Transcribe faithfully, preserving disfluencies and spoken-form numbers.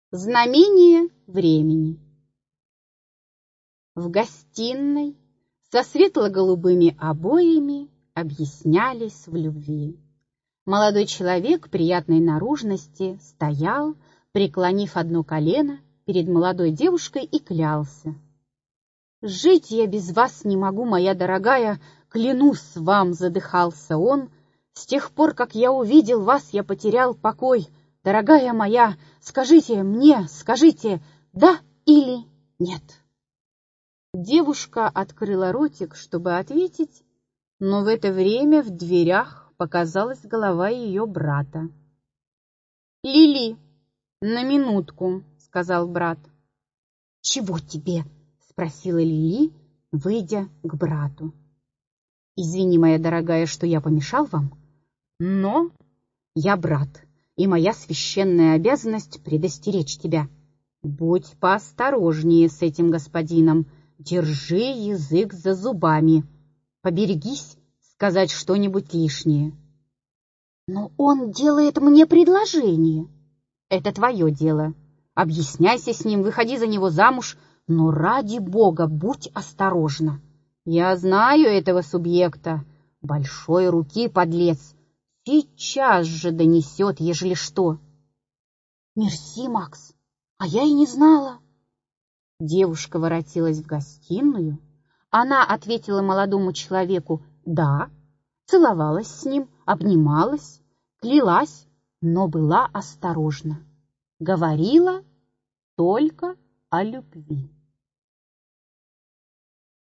Знамение времени. В гостиной со светло-голубыми обоями объяснялись в любви. Молодой человек приятной наружности стоял, преклонив одно колено перед молодой девушкой и клялся. «Жить я без вас не могу, моя дорогая, клянусь вам», — задыхался он. «С тех пор, как я увидел вас, я потерял покой. Дорогая моя, скажите мне, скажите, да или нет?» Девушка открыла ротик, чтобы ответить, но в это время в дверях показалась голова ее брата. «Лили, на минутку», — сказал брат. «Чего тебе?» — спросила Лили, выйдя к брату. «Извини, моя дорогая, что я помешал вам, но я брат, и моя священная обязанность предостеречь тебя. Будь поосторожнее с этим господином, держи язык за зубами, поберегись сказать что-нибудь лишнее». «Но он делает мне предложение». «Это твое дело. Объясняйся с ним, выходи за него замуж, но ради бога будь осторожна. Я знаю этого субъекта, большой руки подлец, сейчас же донесет, ежели что». «Мерси, Макс, а я и не знала». Девушка воротилась в гостиную. Она ответила молодому человеку «да», целовалась с ним, обнималась, клялась, но была осторожна. Говорила только о любви.